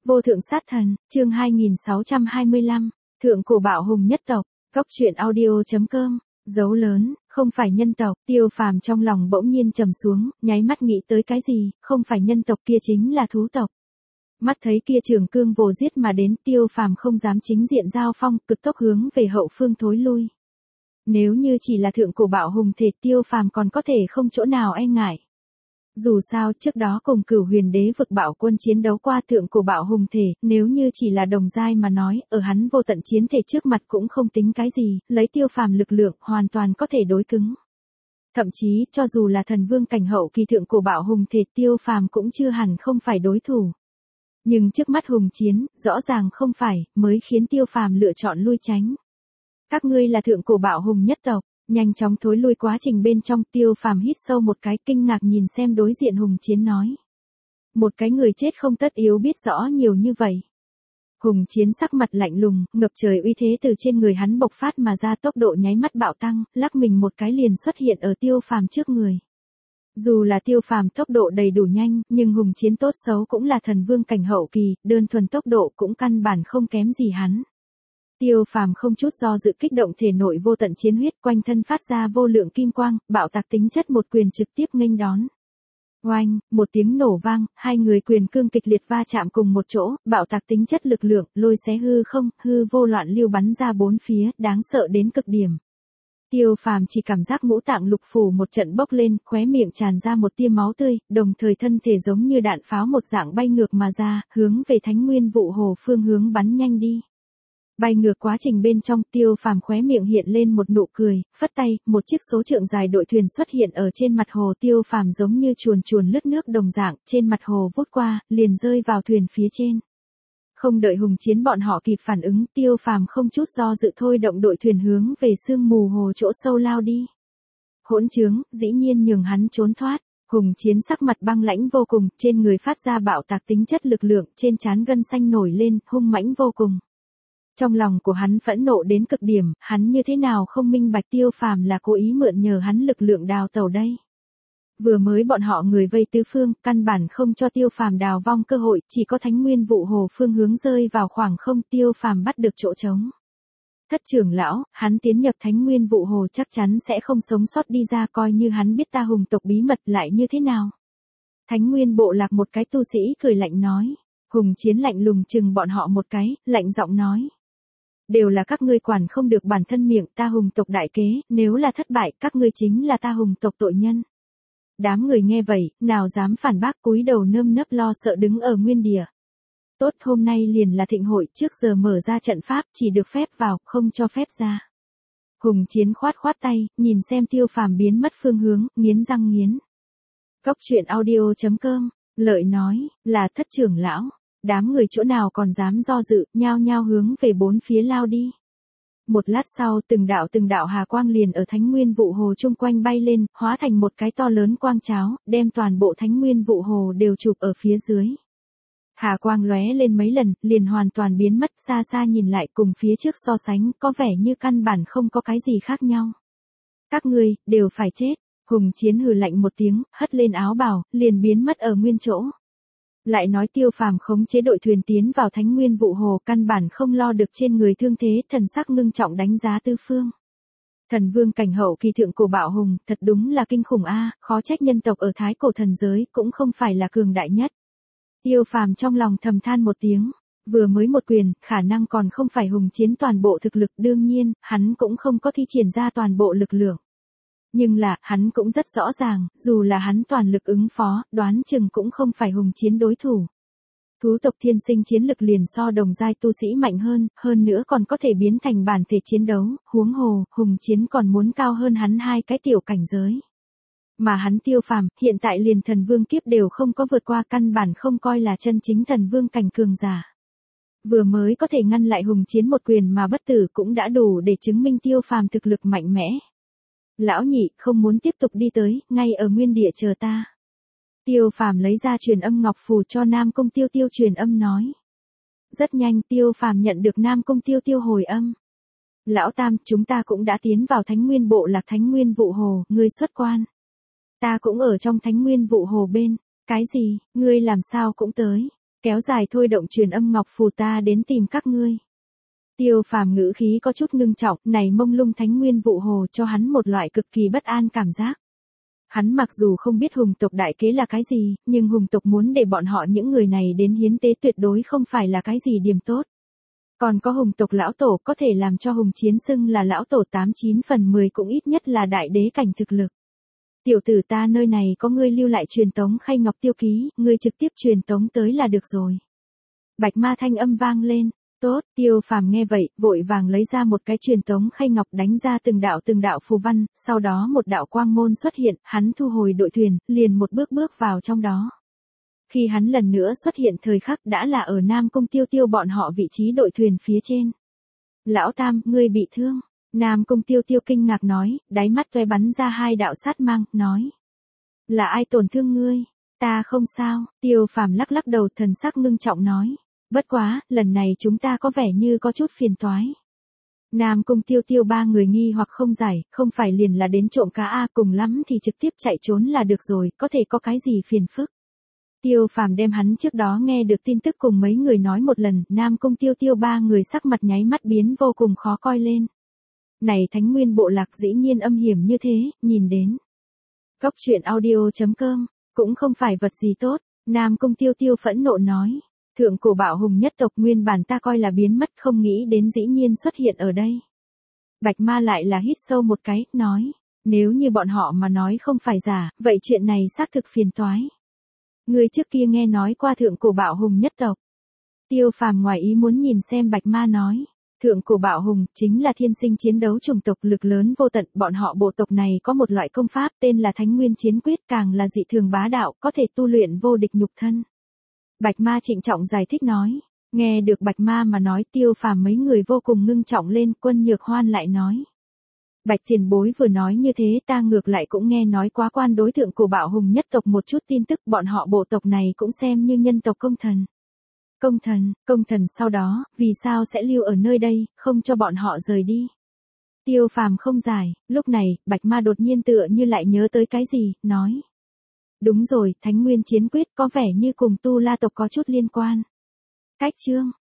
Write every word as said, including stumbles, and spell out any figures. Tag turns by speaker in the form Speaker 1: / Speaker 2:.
Speaker 1: Vô thượng sát thần, chương hai nghìn sáu trăm hai mươi lăm, thượng cổ bạo hùng nhất tộc, góc truyện audio chấm com, dấu lớn, không phải nhân tộc, Tiêu Phàm trong lòng bỗng nhiên trầm xuống, nháy mắt nghĩ tới cái gì, không phải nhân tộc kia chính là thú tộc. Mắt thấy kia trường cương vồ giết mà đến, Tiêu Phàm không dám chính diện giao phong, cực tốc hướng về hậu phương thối lui. Nếu như chỉ là thượng cổ bạo hùng thể, Tiêu Phàm còn có thể không chỗ nào e ngại. Dù sao trước đó cùng Cửu Huyền Đế vực bạo quân chiến đấu qua thượng cổ bạo hùng thể, nếu như chỉ là đồng giai mà nói, ở hắn vô tận chiến thể trước mặt cũng không tính cái gì, lấy Tiêu Phàm lực lượng hoàn toàn có thể đối cứng. Thậm chí cho dù là thần vương cảnh hậu kỳ thượng cổ bạo hùng thể, Tiêu Phàm cũng chưa hẳn không phải đối thủ. Nhưng trước mắt hùng chiến, rõ ràng không phải, mới khiến Tiêu Phàm lựa chọn lui tránh. Các ngươi là thượng cổ bạo hùng nhất tộc. Nhanh chóng thối lui quá trình bên trong, Tiêu Phàm hít sâu một cái, kinh ngạc nhìn xem đối diện hùng chiến nói. Một cái người chết không tất yếu biết rõ nhiều như vậy. Hùng chiến sắc mặt lạnh lùng, ngập trời uy thế từ trên người hắn bộc phát mà ra, tốc độ nháy mắt bạo tăng, lắc mình một cái liền xuất hiện ở Tiêu Phàm trước người. Dù là Tiêu Phàm tốc độ đầy đủ nhanh, nhưng hùng chiến tốt xấu cũng là thần vương cảnh hậu kỳ, đơn thuần tốc độ cũng căn bản không kém gì hắn. Tiêu Phàm không chút do dự kích động thể nội vô tận chiến huyết, quanh thân phát ra vô lượng kim quang, bạo tạc tính chất một quyền trực tiếp nghênh đón. Oanh, một tiếng nổ vang, hai người quyền cương kịch liệt va chạm cùng một chỗ, bạo tạc tính chất lực lượng, lôi xé hư không, hư vô loạn lưu bắn ra bốn phía, đáng sợ đến cực điểm. Tiêu Phàm chỉ cảm giác ngũ tạng lục phủ một trận bốc lên, khóe miệng tràn ra một tia máu tươi, đồng thời thân thể giống như đạn pháo một dạng bay ngược mà ra, hướng về Thánh Nguyên Vụ Hồ phương hướng bắn nhanh đi. Bay ngược quá trình bên trong, Tiêu Phàm khóe miệng hiện lên một nụ cười, phất tay, một chiếc số trượng dài đội thuyền xuất hiện ở trên mặt hồ. Tiêu Phàm giống như chuồn chuồn lướt nước đồng dạng, trên mặt hồ vút qua, liền rơi vào thuyền phía trên. Không đợi hùng chiến bọn họ kịp phản ứng, Tiêu Phàm không chút do dự thôi động đội thuyền hướng về sương mù hồ chỗ sâu lao đi. Hỗn trướng, dĩ nhiên nhường hắn trốn thoát. Hùng chiến sắc mặt băng lãnh vô cùng, trên người phát ra bạo tạc tính chất lực lượng, trên trán gân xanh nổi lên, hung mãnh vô cùng. Trong lòng của hắn phẫn nộ đến cực điểm, hắn như thế nào không minh bạch Tiêu Phàm là cố ý mượn nhờ hắn lực lượng đào tẩu đây. Vừa mới bọn họ người vây tứ phương, căn bản không cho Tiêu Phàm đào vong cơ hội, chỉ có Thánh Nguyên Vụ Hồ phương hướng rơi vào khoảng không, Tiêu Phàm bắt được chỗ trống. Thất trưởng lão, hắn tiến nhập Thánh Nguyên Vụ Hồ chắc chắn sẽ không sống sót đi ra, coi như hắn biết ta hùng tộc bí mật lại như thế nào. Thánh Nguyên bộ lạc một cái tu sĩ cười lạnh nói. Hùng chiến lạnh lùng chừng bọn họ một cái, lạnh giọng nói. Đều là các ngươi quản không được bản thân miệng, ta hùng tộc đại kế, nếu là thất bại, các ngươi chính là ta hùng tộc tội nhân. Đám người nghe vậy, nào dám phản bác, cúi đầu nơm nớp lo sợ đứng ở nguyên địa. Tốt, hôm nay liền là thịnh hội, trước giờ mở ra trận pháp, chỉ được phép vào, không cho phép ra. Hùng chiến khoát khoát tay, nhìn xem Tiêu Phàm biến mất phương hướng, nghiến răng nghiến. Góc truyện audio chấm com, lợi nói, là thất trưởng lão. Đám người chỗ nào còn dám do dự, nhao nhao hướng về bốn phía lao đi. Một lát sau, từng đạo từng đạo hà quang liền ở Thánh Nguyên Vụ Hồ chung quanh bay lên, hóa thành một cái to lớn quang cháo, đem toàn bộ Thánh Nguyên Vụ Hồ đều chụp ở phía dưới. Hà quang lóe lên mấy lần, liền hoàn toàn biến mất, xa xa nhìn lại cùng phía trước so sánh, có vẻ như căn bản không có cái gì khác nhau. Các ngươi, đều phải chết. Hùng chiến hừ lạnh một tiếng, hất lên áo bào, liền biến mất ở nguyên chỗ. Lại nói Tiêu Phàm khống chế đội thuyền tiến vào Thánh Nguyên Vụ Hồ, căn bản không lo được trên người thương thế, thần sắc ngưng trọng đánh giá tứ phương. Thần vương cảnh hậu kỳ thượng cổ bạo hùng, thật đúng là kinh khủng a, khó trách nhân tộc ở thái cổ thần giới cũng không phải là cường đại nhất. Tiêu Phàm trong lòng thầm than một tiếng, vừa mới một quyền, khả năng còn không phải hùng chiến toàn bộ thực lực, đương nhiên, hắn cũng không có thi triển ra toàn bộ lực lượng. Nhưng là, hắn cũng rất rõ ràng, dù là hắn toàn lực ứng phó, đoán chừng cũng không phải hùng chiến đối thủ. Thú tộc thiên sinh chiến lực liền so đồng giai tu sĩ mạnh hơn, hơn nữa còn có thể biến thành bản thể chiến đấu, huống hồ, hùng chiến còn muốn cao hơn hắn hai cái tiểu cảnh giới. Mà hắn Tiêu Phàm, hiện tại liền thần vương kiếp đều không có vượt qua, căn bản không coi là chân chính thần vương cảnh cường giả. Vừa mới có thể ngăn lại hùng chiến một quyền mà bất tử cũng đã đủ để chứng minh Tiêu Phàm thực lực mạnh mẽ. Lão nhị, không muốn tiếp tục đi tới, ngay ở nguyên địa chờ ta. Tiêu Phàm lấy ra truyền âm ngọc phù cho Nam Cung Tiêu Tiêu truyền âm nói. Rất nhanh Tiêu Phàm nhận được Nam Cung Tiêu Tiêu hồi âm. Lão Tam, chúng ta cũng đã tiến vào Thánh Nguyên bộ lạc Thánh Nguyên Vụ Hồ, ngươi xuất quan. Ta cũng ở trong Thánh Nguyên Vụ Hồ bên. Cái gì, ngươi làm sao cũng tới? kéo dài thôi động truyền âm ngọc phù ta đến tìm các ngươi. Tiêu Phàm ngữ khí có chút ngưng trọng, này mông lung thánh nguyên vụ hồ cho hắn một loại cực kỳ bất an cảm giác. Hắn mặc dù không biết hùng tộc đại kế là cái gì, nhưng hùng tộc muốn để bọn họ những người này đến hiến tế tuyệt đối không phải là cái gì điểm tốt. Còn có hùng tộc lão tổ có thể làm cho hùng chiến xưng là lão tổ tám chín phần mười cũng ít nhất là đại đế cảnh thực lực. Tiểu tử ta nơi này có ngươi lưu lại truyền tống khay ngọc tiêu ký, ngươi trực tiếp truyền tống tới là được rồi. Bạch ma thanh âm vang lên. Tốt, Tiêu Phàm nghe vậy, vội vàng lấy ra một cái truyền tống khay ngọc đánh ra từng đạo từng đạo phù văn, sau đó một đạo quang môn xuất hiện, hắn thu hồi đội thuyền, liền một bước bước vào trong đó. Khi hắn lần nữa xuất hiện thời khắc đã là ở Nam Cung Tiêu Tiêu bọn họ vị trí đội thuyền phía trên. Lão Tam, ngươi bị thương. Nam Cung Tiêu Tiêu kinh ngạc nói, đáy mắt toe bắn ra hai đạo sát mang, nói. Là ai tổn thương ngươi? Ta không sao, Tiêu Phàm lắc lắc đầu thần sắc ngưng trọng nói. Bất quá, lần này chúng ta có vẻ như có chút phiền toái. Nam Cung Tiêu Tiêu ba người nghi hoặc không giải, không phải liền là đến trộm cá a, cùng lắm thì trực tiếp chạy trốn là được rồi, có thể có cái gì phiền phức. Tiêu Phàm đem hắn trước đó nghe được tin tức cùng mấy người nói một lần, Nam Cung Tiêu Tiêu ba người sắc mặt nháy mắt biến vô cùng khó coi lên. Này Thánh Nguyên bộ lạc dĩ nhiên âm hiểm như thế, nhìn đến. Cốc truyện audio chấm com, cũng không phải vật gì tốt, Nam Cung Tiêu Tiêu phẫn nộ nói. Thượng cổ bạo hùng nhất tộc nguyên bản ta coi là biến mất không nghĩ đến dĩ nhiên xuất hiện ở đây. Bạch ma lại là hít sâu một cái, nói. Nếu như bọn họ mà nói không phải giả, vậy chuyện này xác thực phiền toái. Người trước kia nghe nói qua thượng cổ bạo hùng nhất tộc. Tiêu Phàm ngoài ý muốn nhìn xem bạch ma nói. Thượng cổ bạo hùng chính là thiên sinh chiến đấu chủng tộc lực lớn vô tận, bọn họ bộ tộc này có một loại công pháp tên là Thánh Nguyên Chiến Quyết, càng là dị thường bá đạo, có thể tu luyện vô địch nhục thân. Bạch ma trịnh trọng giải thích nói. Nghe được bạch ma mà nói Tiêu Phàm mấy người vô cùng ngưng trọng lên, Quân Nhược Hoan lại nói. Bạch tiền bối vừa nói như thế ta ngược lại cũng nghe nói quá quan đối tượng của bạo hùng nhất tộc một chút tin tức, bọn họ bộ tộc này cũng xem như nhân tộc công thần. Công thần, công thần sau đó, vì sao sẽ lưu ở nơi đây, không cho bọn họ rời đi. Tiêu Phàm không giải, lúc này, bạch ma đột nhiên tựa như lại nhớ tới cái gì, nói. Đúng rồi, Thánh Nguyên Chiến Quyết có vẻ như cùng Tu La tộc có chút liên quan. Cách chương,